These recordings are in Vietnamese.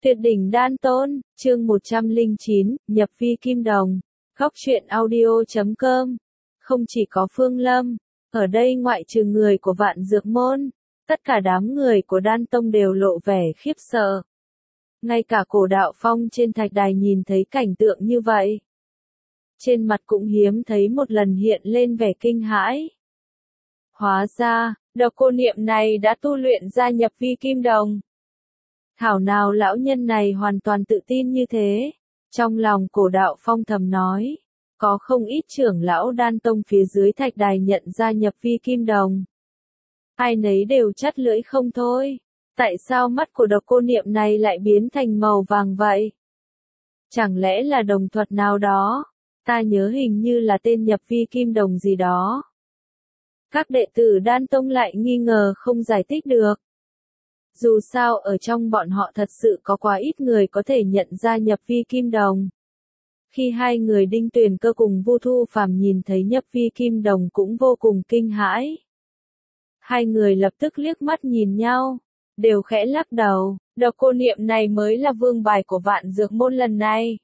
Tuyệt đỉnh đan tôn, chương 109, nhập vi kim đồng. Góc truyện audio.com. Không chỉ có Phương Lâm, ở đây ngoại trừ người của Vạn Dược Môn, tất cả đám người của Đan Tông đều lộ vẻ khiếp sợ. Ngay cả Cổ Đạo Phong trên thạch đài nhìn thấy cảnh tượng như vậy, trên mặt cũng hiếm thấy một lần hiện lên vẻ kinh hãi. Hóa ra, độc cô niệm này đã tu luyện ra nhập vi kim đồng. Thảo nào lão nhân này hoàn toàn tự tin như thế. Trong lòng Cổ Đạo Phong thầm nói, có không ít trưởng lão Đan Tông phía dưới thạch đài nhận ra nhập vi kim đồng. Ai nấy đều chắt lưỡi không thôi. Tại sao mắt của độc cô niệm này lại biến thành màu vàng vậy? Chẳng lẽ là đồng thuật nào đó? Ta nhớ hình như là tên nhập vi kim đồng gì đó. Các đệ tử Đan Tông lại nghi ngờ không giải thích được. Dù sao ở trong bọn họ thật sự có quá ít người có thể nhận ra nhập vi kim đồng. Khi hai người Đinh Tuyền Cơ cùng Vu Thu Phàm nhìn thấy nhập vi kim đồng cũng vô cùng kinh hãi. Hai người lập tức liếc mắt nhìn nhau, đều khẽ lắc đầu, độc cô niệm này mới là vương bài của Vạn Dược Môn lần này.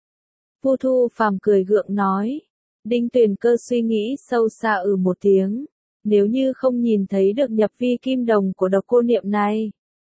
Vu Thu Phàm cười gượng nói. Đinh Tuyền Cơ suy nghĩ sâu xa một tiếng, nếu như không nhìn thấy được nhập vi kim đồng của độc cô niệm này,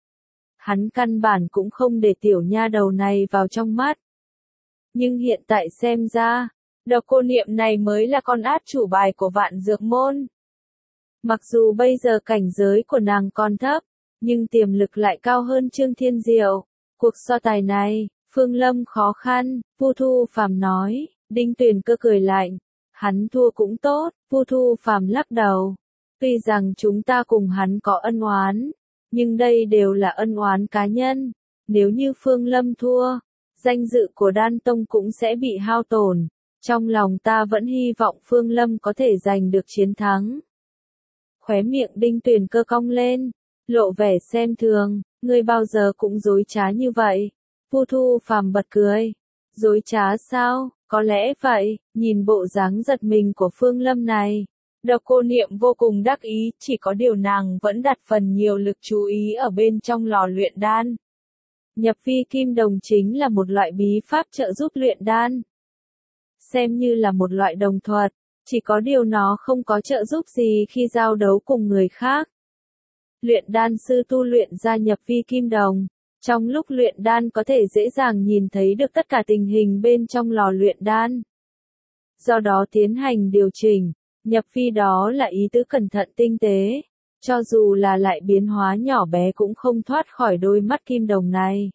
hắn căn bản cũng không để tiểu nha đầu này vào trong mắt. Nhưng hiện tại xem ra, độc cô niệm này mới là con át chủ bài của Vạn Dược Môn. Mặc dù bây giờ cảnh giới của nàng còn thấp, nhưng tiềm lực lại cao hơn Trương Thiên Diệu. Cuộc so tài này, Phương Lâm khó khăn, Vu Thu Phàm nói. Đinh Tuyền Cơ cười lạnh, hắn thua cũng tốt. Vu Thu Phàm lắc đầu. Tuy rằng chúng ta cùng hắn có ân oán, nhưng đây đều là ân oán cá nhân. Nếu như Phương Lâm thua, danh dự của Đan Tông cũng sẽ bị hao tổn. Trong lòng ta vẫn hy vọng Phương Lâm có thể giành được chiến thắng. Khóe miệng Đinh Tuyền Cơ cong lên, lộ vẻ xem thường. Ngươi bao giờ cũng dối trá như vậy. Vu Thu Phàm bật cười. Dối trá sao? Có lẽ vậy. Nhìn bộ dáng giật mình của Phương Lâm này, độc cô niệm vô cùng đắc ý, chỉ có điều nàng vẫn đặt phần nhiều lực chú ý ở bên trong lò luyện đan. Nhập vi kim đồng chính là một loại bí pháp trợ giúp luyện đan. Xem như là một loại đồng thuật, chỉ có điều nó không có trợ giúp gì khi giao đấu cùng người khác. Luyện đan sư tu luyện ra nhập vi kim đồng, trong lúc luyện đan có thể dễ dàng nhìn thấy được tất cả tình hình bên trong lò luyện đan. Do đó tiến hành điều chỉnh. Nhập vi đó là ý tứ cẩn thận tinh tế, cho dù là lại biến hóa nhỏ bé cũng không thoát khỏi đôi mắt kim đồng này.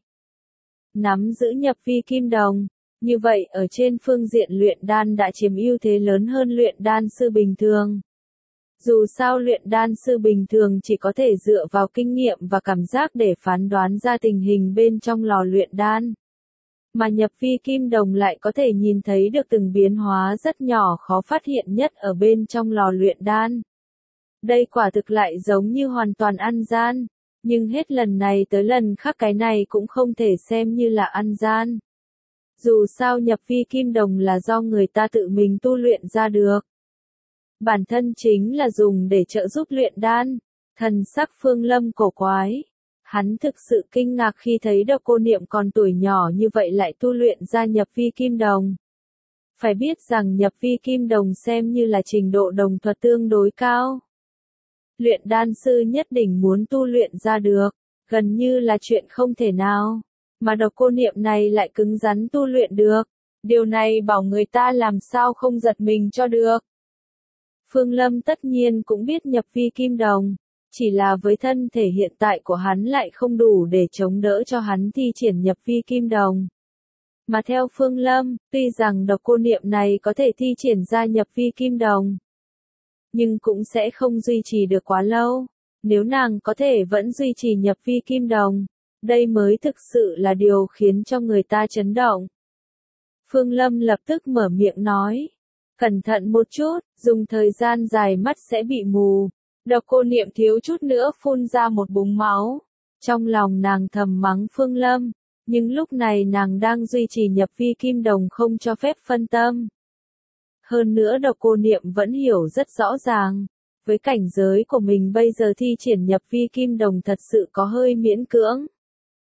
Nắm giữ nhập vi kim đồng, như vậy ở trên phương diện luyện đan đã chiếm ưu thế lớn hơn luyện đan sư bình thường. Dù sao luyện đan sư bình thường chỉ có thể dựa vào kinh nghiệm và cảm giác để phán đoán ra tình hình bên trong lò luyện đan. Mà nhập vi kim đồng lại có thể nhìn thấy được từng biến hóa rất nhỏ khó phát hiện nhất ở bên trong lò luyện đan. Đây quả thực lại giống như hoàn toàn ăn gian, nhưng hết lần này tới lần khác cái này cũng không thể xem như là ăn gian. Dù sao nhập vi kim đồng là do người ta tự mình tu luyện ra được. Bản thân chính là dùng để trợ giúp luyện đan. Thần sắc Phương Lâm cổ quái. Hắn thực sự kinh ngạc khi thấy độc cô niệm còn tuổi nhỏ như vậy lại tu luyện ra nhập vi kim đồng. Phải biết rằng nhập vi kim đồng xem như là trình độ đồng thuật tương đối cao. Luyện đan sư nhất định muốn tu luyện ra được, gần như là chuyện không thể nào. Mà độc cô niệm này lại cứng rắn tu luyện được. Điều này bảo người ta làm sao không giật mình cho được. Phương Lâm tất nhiên cũng biết nhập vi kim đồng. Chỉ là với thân thể hiện tại của hắn lại không đủ để chống đỡ cho hắn thi triển nhập vi kim đồng. Mà theo Phương Lâm, tuy rằng độc cô niệm này có thể thi triển ra nhập vi kim đồng, nhưng cũng sẽ không duy trì được quá lâu. Nếu nàng có thể vẫn duy trì nhập vi kim đồng, đây mới thực sự là điều khiến cho người ta chấn động. Phương Lâm lập tức mở miệng nói, cẩn thận một chút, dùng thời gian dài mắt sẽ bị mù. Độc cô niệm thiếu chút nữa phun ra một búng máu. Trong lòng nàng thầm mắng Phương Lâm, nhưng lúc này nàng đang duy trì nhập vi kim đồng không cho phép phân tâm. Hơn nữa độc cô niệm vẫn hiểu rất rõ ràng, với cảnh giới của mình bây giờ thi triển nhập vi kim đồng thật sự có hơi miễn cưỡng.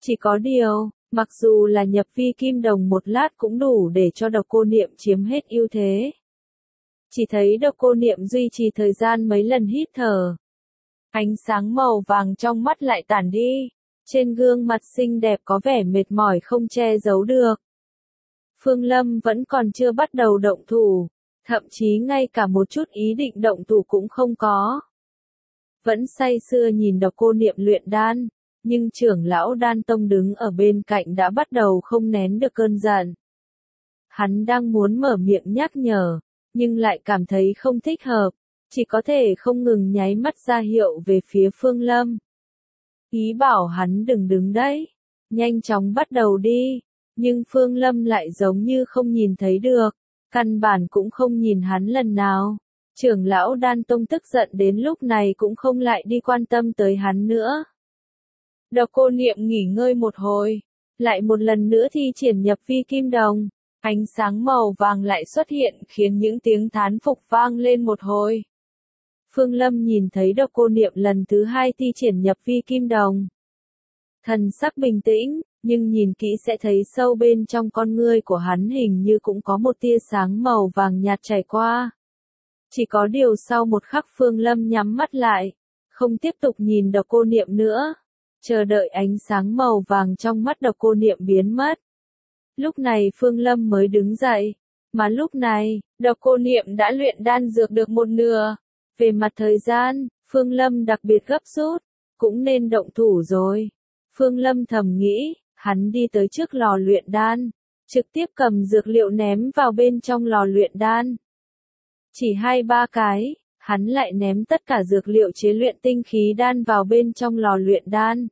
Chỉ có điều, mặc dù là nhập vi kim đồng một lát cũng đủ để cho độc cô niệm chiếm hết ưu thế. Chỉ thấy độc cô niệm duy trì thời gian mấy lần hít thở. Ánh sáng màu vàng trong mắt lại tản đi. Trên gương mặt xinh đẹp có vẻ mệt mỏi không che giấu được. Phương Lâm vẫn còn chưa bắt đầu động thủ. Thậm chí ngay cả một chút ý định động thủ cũng không có. Vẫn say sưa nhìn độc cô niệm luyện đan. Nhưng trưởng lão đan tông đứng ở bên cạnh đã bắt đầu không nén được cơn giận. Hắn đang muốn mở miệng nhắc nhở, nhưng lại cảm thấy không thích hợp, chỉ có thể không ngừng nháy mắt ra hiệu về phía Phương Lâm. Ý bảo hắn đừng đứng đấy, nhanh chóng bắt đầu đi, nhưng Phương Lâm lại giống như không nhìn thấy được, căn bản cũng không nhìn hắn lần nào. Trưởng lão đan tông tức giận đến lúc này cũng không lại đi quan tâm tới hắn nữa. Độc cô niệm nghỉ ngơi một hồi, lại một lần nữa thi triển nhập vi kim đồng, ánh sáng màu vàng lại xuất hiện khiến những tiếng thán phục vang lên một hồi. Phương Lâm nhìn thấy độc cô niệm lần thứ hai thi triển nhập vi kim đồng. Thần sắc bình tĩnh, nhưng nhìn kỹ sẽ thấy sâu bên trong con ngươi của hắn hình như cũng có một tia sáng màu vàng nhạt chảy qua. Chỉ có điều sau một khắc Phương Lâm nhắm mắt lại, không tiếp tục nhìn độc cô niệm nữa. Chờ đợi ánh sáng màu vàng trong mắt độc cô niệm biến mất. Lúc này Phương Lâm mới đứng dậy. Mà lúc này, độc cô niệm đã luyện đan dược được một nửa. Về mặt thời gian, Phương Lâm đặc biệt gấp rút. Cũng nên động thủ rồi. Phương Lâm thầm nghĩ, hắn đi tới trước lò luyện đan. Trực tiếp cầm dược liệu ném vào bên trong lò luyện đan. Chỉ 2-3 cái. Hắn lại ném tất cả dược liệu chế luyện tinh khí đan vào bên trong lò luyện đan.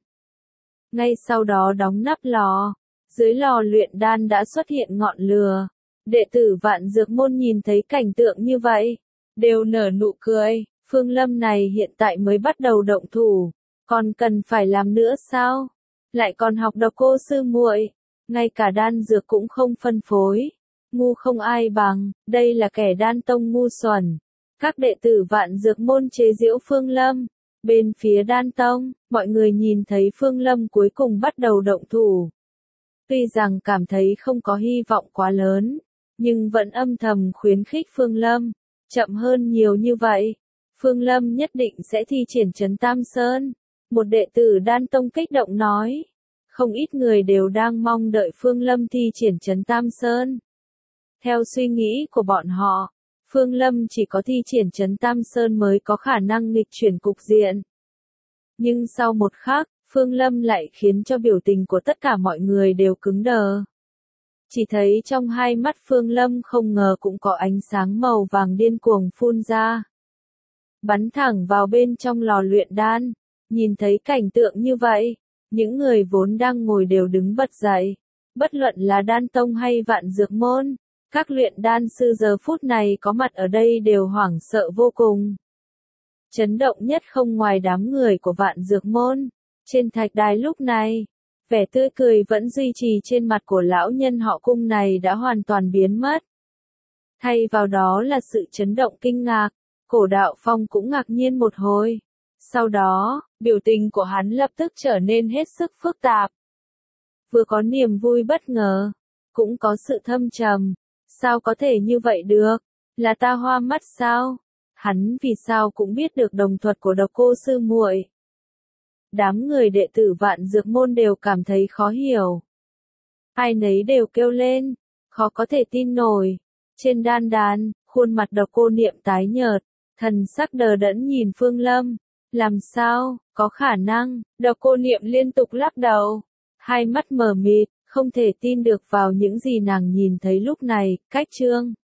Ngay sau đó đóng nắp lò, dưới lò luyện đan đã xuất hiện ngọn lửa. Đệ tử Vạn Dược Môn nhìn thấy cảnh tượng như vậy, đều nở nụ cười. Phương Lâm này hiện tại mới bắt đầu động thủ, còn cần phải làm nữa sao? Lại còn học độc cô sư muội, ngay cả đan dược cũng không phân phối. Ngu không ai bằng, đây là kẻ đan tông ngu xuẩn. Các đệ tử Vạn Dược Môn chế giễu Phương Lâm. Bên phía đan tông, mọi người nhìn thấy Phương Lâm cuối cùng bắt đầu động thủ. Tuy rằng cảm thấy không có hy vọng quá lớn, nhưng vẫn âm thầm khuyến khích Phương Lâm. Chậm hơn nhiều như vậy, Phương Lâm nhất định sẽ thi triển Trấn Tam Sơn. Một đệ tử đan tông kích động nói. Không ít người đều đang mong đợi Phương Lâm thi triển Trấn Tam Sơn. Theo suy nghĩ của bọn họ, Phương Lâm chỉ có thi triển Trấn Tam Sơn mới có khả năng nghịch chuyển cục diện. Nhưng sau một khắc, Phương Lâm lại khiến cho biểu tình của tất cả mọi người đều cứng đờ. Chỉ thấy trong hai mắt Phương Lâm không ngờ cũng có ánh sáng màu vàng điên cuồng phun ra. Bắn thẳng vào bên trong lò luyện đan. Nhìn thấy cảnh tượng như vậy, những người vốn đang ngồi đều đứng bật dậy. Bất luận là đan tông hay Vạn Dược Môn. Các luyện đan sư giờ phút này có mặt ở đây đều hoảng sợ vô cùng. Chấn động nhất không ngoài đám người của Vạn Dược Môn. Trên thạch đài lúc này, vẻ tươi cười vẫn duy trì trên mặt của lão nhân họ Cung này đã hoàn toàn biến mất. Thay vào đó là sự chấn động kinh ngạc, Cổ Đạo Phong cũng ngạc nhiên một hồi. Sau đó, biểu tình của hắn lập tức trở nên hết sức phức tạp. Vừa có niềm vui bất ngờ, cũng có sự thâm trầm. Sao có thể như vậy được? Là ta hoa mắt sao? Hắn vì sao cũng biết được đồng thuật của độc cô sư muội? Đám người đệ tử Vạn Dược Môn đều cảm thấy khó hiểu. Ai nấy đều kêu lên, khó có thể tin nổi. Trên đan đàn, khuôn mặt độc cô niệm tái nhợt, thần sắc đờ đẫn nhìn Phương Lâm. Làm sao, có khả năng? Độc cô niệm liên tục lắc đầu, hai mắt mờ mịt. Không thể tin được vào những gì nàng nhìn thấy lúc này. Cách chương